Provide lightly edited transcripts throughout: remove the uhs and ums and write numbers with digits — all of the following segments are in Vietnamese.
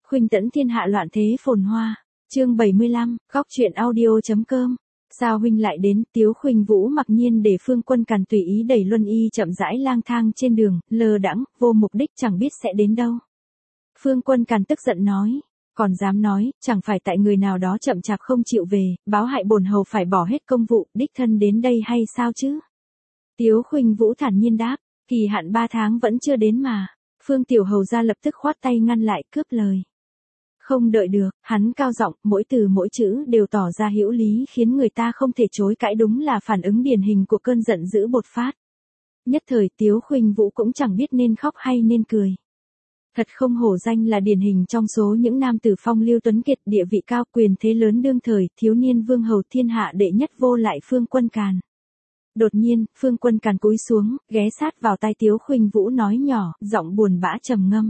Khuynh tẫn thiên hạ loạn thế phồn hoa. Chương 75, góc truyện audio.com. Sao huynh lại đến? Tiếu Khuynh Vũ mặc nhiên để Phương Quân Càn tùy ý đẩy Luân Y chậm rãi lang thang trên đường, lơ đãng, vô mục đích chẳng biết sẽ đến đâu. Phương Quân Càn tức giận nói, còn dám nói, chẳng phải tại người nào đó chậm chạp không chịu về, báo hại bổn hầu phải bỏ hết công vụ, đích thân đến đây hay sao chứ? Tiếu Khuynh Vũ thản nhiên đáp, kỳ hạn 3 tháng vẫn chưa đến mà. Phương Tiểu Hầu ra lập tức khoát tay ngăn lại, cướp lời. Không đợi được, hắn cao giọng, mỗi từ mỗi chữ đều tỏ ra hữu lý khiến người ta không thể chối cãi, đúng là phản ứng điển hình của cơn giận dữ bột phát. Nhất thời Tiếu Khuynh Vũ cũng chẳng biết nên khóc hay nên cười. Thật không hổ danh là điển hình trong số những nam tử phong lưu tuấn kiệt, địa vị cao, quyền thế lớn đương thời, thiếu niên vương hầu thiên hạ đệ nhất vô lại Phương Quân Càn. Đột nhiên, Phương Quân Càn cúi xuống, ghé sát vào tai Tiếu Khuynh Vũ nói nhỏ, giọng buồn bã trầm ngâm.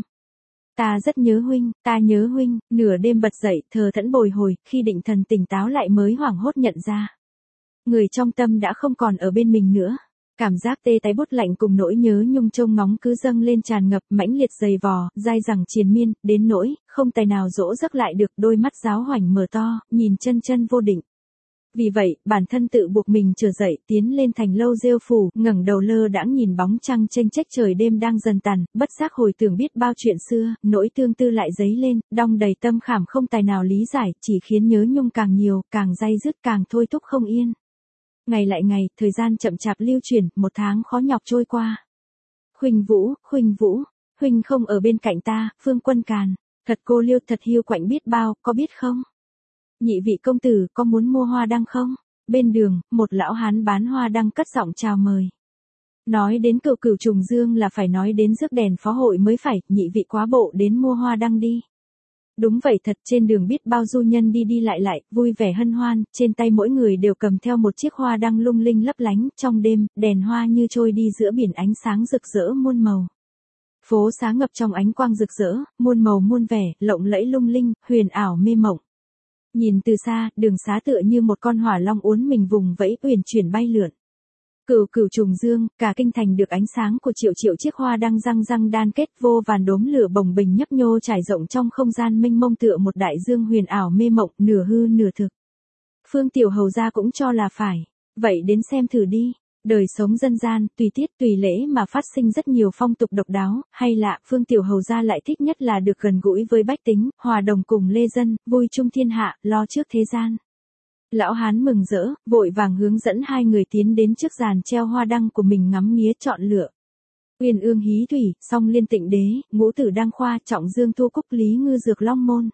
Ta rất nhớ huynh, ta nhớ huynh. Nửa đêm bật dậy, thờ thẫn bồi hồi, khi định thần tỉnh táo lại mới hoảng hốt nhận ra. Người trong tâm đã không còn ở bên mình nữa. Cảm giác tê tái buốt lạnh cùng nỗi nhớ nhung trông ngóng cứ dâng lên tràn ngập, mãnh liệt dày vò, dai dẳng triền miên, đến nỗi không tài nào dỗ giấc lại được, đôi mắt giáo hoảnh mở to, nhìn chân chân vô định. Vì vậy, bản thân tự buộc mình trở dậy, tiến lên thành lâu rêu phủ, ngẩng đầu lơ đãng nhìn bóng trăng chênh chếch trời đêm đang dần tàn, bất giác hồi tưởng biết bao chuyện xưa, nỗi tương tư lại dấy lên, đong đầy tâm khảm không tài nào lý giải, chỉ khiến nhớ nhung càng nhiều, càng day dứt, càng thôi thúc không yên. Ngày lại ngày, thời gian chậm chạp lưu chuyển, 1 tháng khó nhọc trôi qua. Khuynh Vũ, huynh không ở bên cạnh ta. Phương Quân Càn, thật cô liêu, thật hiu quạnh biết bao, có biết không? Nhị vị công tử có muốn mua hoa đăng không? Bên đường, một lão hán bán hoa đăng cất giọng chào mời. Nói đến Cửu Cửu Trùng Dương là phải nói đến rước đèn phó hội mới phải, nhị vị quá bộ đến mua hoa đăng đi. Đúng vậy thật, trên đường biết bao du nhân đi đi lại, vui vẻ hân hoan, trên tay mỗi người đều cầm theo một chiếc hoa đăng lung linh lấp lánh, trong đêm, đèn hoa như trôi đi giữa biển ánh sáng rực rỡ muôn màu. Phố xá ngập trong ánh quang rực rỡ, muôn màu muôn vẻ, lộng lẫy lung linh, huyền ảo mê mộng. Nhìn từ xa, đường xá tựa như một con hỏa long uốn mình vùng vẫy uyển chuyển bay lượn. Cửu Cửu Trùng Dương, cả kinh thành được ánh sáng của triệu triệu chiếc hoa đăng răng răng đan kết, vô vàn đốm lửa bồng bềnh nhấp nhô trải rộng trong không gian mênh mông tựa một đại dương huyền ảo mê mộng, nửa hư nửa thực. Phương Tiểu Hầu gia cũng cho là phải, vậy đến xem thử đi. Đời sống dân gian, tùy tiết tùy lễ mà phát sinh rất nhiều phong tục độc đáo, hay lạ, Phương Tiểu Hầu gia lại thích nhất là được gần gũi với bách tính, hòa đồng cùng lê dân, vui chung thiên hạ, lo trước thế gian. Lão hán mừng rỡ, vội vàng hướng dẫn hai người tiến đến trước giàn treo hoa đăng của mình ngắm nghía chọn lựa. Uyên ương hí thủy, song liên tịnh đế, ngũ tử đăng khoa, trọng dương thu cúc lý ngư dược long môn.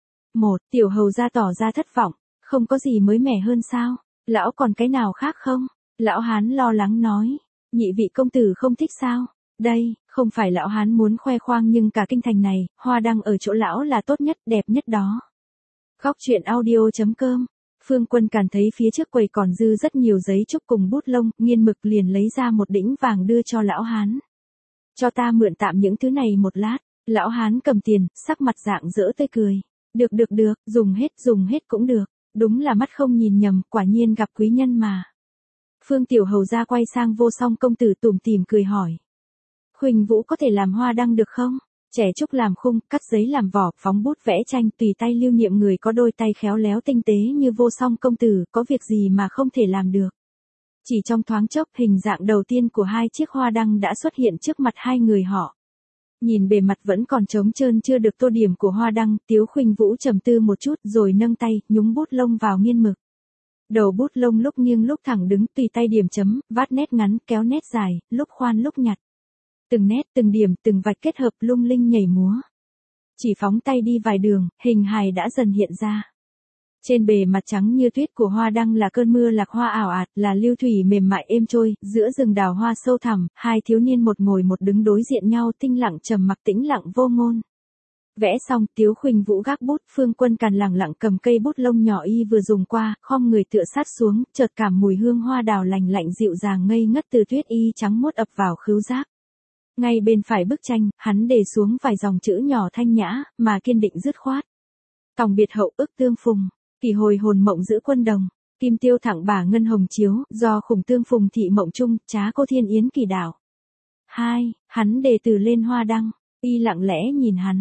Tiểu Hầu gia tỏ ra thất vọng, không có gì mới mẻ hơn sao? Lão còn cái nào khác không? Lão hán lo lắng nói, nhị vị công tử không thích sao? Đây, không phải lão hán muốn khoe khoang nhưng cả kinh thành này, hoa đăng ở chỗ lão là tốt nhất, đẹp nhất đó. Góc truyện audio.com. Phương Quân Càn thấy phía trước quầy còn dư rất nhiều giấy trúc cùng bút lông, nghiên mực liền lấy ra một đĩnh vàng đưa cho lão hán. Cho ta mượn tạm những thứ này một lát. Lão hán cầm tiền, sắc mặt rạng rỡ tươi cười. Được, dùng hết cũng được. Đúng là mắt không nhìn nhầm, quả nhiên gặp quý nhân mà. Phương Tiểu Hầu gia quay sang Vô Song công tử tủm tỉm cười hỏi. Khuynh Vũ có thể làm hoa đăng được không? Trẻ trúc làm khung, cắt giấy làm vỏ, phóng bút vẽ tranh, tùy tay lưu niệm, người có đôi tay khéo léo tinh tế như Vô Song công tử, có việc gì mà không thể làm được. Chỉ trong thoáng chốc, hình dạng đầu tiên của hai chiếc hoa đăng đã xuất hiện trước mặt hai người họ. Nhìn bề mặt vẫn còn trống trơn chưa được tô điểm của hoa đăng, Tiếu Khuynh Vũ trầm tư một chút rồi nâng tay, nhúng bút lông vào nghiên mực. Đầu bút lông lúc nghiêng lúc thẳng đứng, tùy tay điểm chấm, vát nét ngắn, kéo nét dài, lúc khoan lúc nhặt. Từng nét, từng điểm, từng vạch kết hợp lung linh nhảy múa. Chỉ phóng tay đi vài đường, hình hài đã dần hiện ra. Trên bề mặt trắng như tuyết của hoa đăng là cơn mưa lạc hoa ảo ạt, là lưu thủy mềm mại êm trôi, giữa rừng đào hoa sâu thẳm, hai thiếu niên một ngồi một đứng đối diện nhau, tinh lặng trầm mặc, tĩnh lặng vô ngôn. Vẽ xong, Tiếu Khuynh Vũ gác bút, Phương Quân Càn lẳng lặng cầm cây bút lông nhỏ y vừa dùng qua, khom người tựa sát xuống, chợt cảm mùi hương hoa đào lành lạnh dịu dàng ngây ngất từ tuyết y trắng muốt ập vào khứu giác. Ngay bên phải bức tranh, hắn để xuống vài dòng chữ nhỏ thanh nhã, mà kiên định dứt khoát. Tòng biệt hậu ức tương phùng, kỳ hồi hồn mộng giữ quân đồng, kim tiêu thẳng bả ngân hồng chiếu, do khủng tương phùng thị mộng chung, trá cô thiên yến kỳ đảo. Hắn đề từ lên hoa đăng, y lặng lẽ nhìn hắn.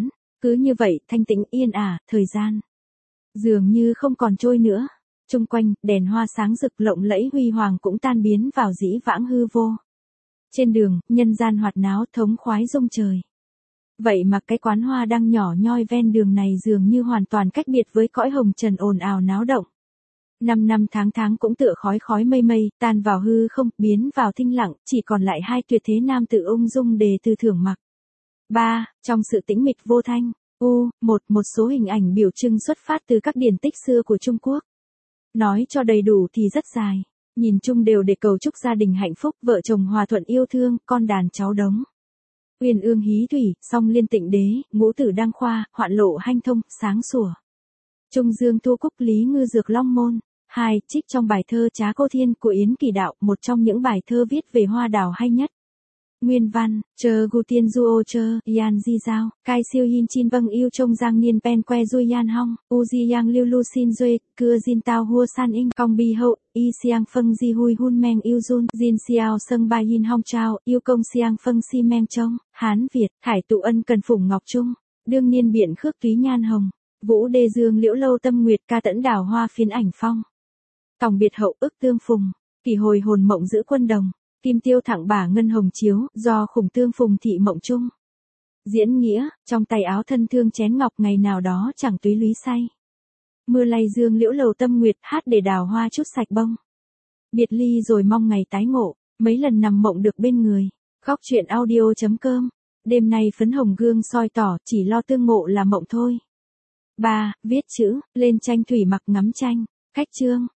Cứ như vậy, thanh tĩnh yên ả, thời gian dường như không còn trôi nữa. Chung quanh, đèn hoa sáng rực lộng lẫy huy hoàng cũng tan biến vào dĩ vãng hư vô. Trên đường, nhân gian hoạt náo thống khoái rung trời. Vậy mà cái quán hoa đang nhỏ nhoi ven đường này dường như hoàn toàn cách biệt với cõi hồng trần ồn ào náo động. Năm tháng cũng tựa khói khói mây mây, tan vào hư không, biến vào thinh lặng, chỉ còn lại hai tuyệt thế nam tử ung dung đề từ thưởng mặc. 3. Trong sự tĩnh mịch vô thanh, một số hình ảnh biểu trưng xuất phát từ các điển tích xưa của Trung Quốc. Nói cho đầy đủ thì rất dài, nhìn chung đều để cầu chúc gia đình hạnh phúc, vợ chồng hòa thuận yêu thương, con đàn cháu đống. Uyên ương hí thủy, song liên tịnh đế, ngũ tử đăng khoa, hoạn lộ hanh thông, sáng sủa. Trung dương thu cúc lý ngư dược long môn. 2. Trích trong bài thơ Trá Cô Thiên của Yến Kỳ Đạo, một trong những bài thơ viết về hoa đào hay nhất. Nguyên văn, chờ gu tiên du ô chơ, yan di giao, cai siêu hin chin vâng yêu trông giang niên pen que dui yan hong, u di yang lưu lu xin duê, cưa jin tao hua san ing, cong bi hậu, y siang phân di hui hun meng yêu jun, jin xiao sâng ba yin hong trao, yêu công siang phân si meng trông, Hán Việt, Hải tụ ân cần phủng ngọc trung, đương niên biện khước túy nhan hồng, vũ đê dương liễu lâu tâm nguyệt ca tẫn đào hoa phiến ảnh phong. Tòng biệt hậu ức tương phùng, kỳ hồi hồn mộng giữ quân đồng. Kim tiêu thẳng bả ngân hồng chiếu, do khủng tương phùng thị mộng chung. Diễn nghĩa, trong tay áo thân thương chén ngọc ngày nào đó chẳng túy lúy say. Mưa lay dương liễu lầu tâm nguyệt hát để đào hoa chút sạch bông. Biệt ly rồi mong ngày tái ngộ, mấy lần nằm mộng được bên người. Góc truyện audio.com. Đêm nay phấn hồng gương soi tỏ, chỉ lo tương ngộ là mộng thôi. 3. Viết chữ, lên tranh thủy mặc ngắm tranh. Cách chương.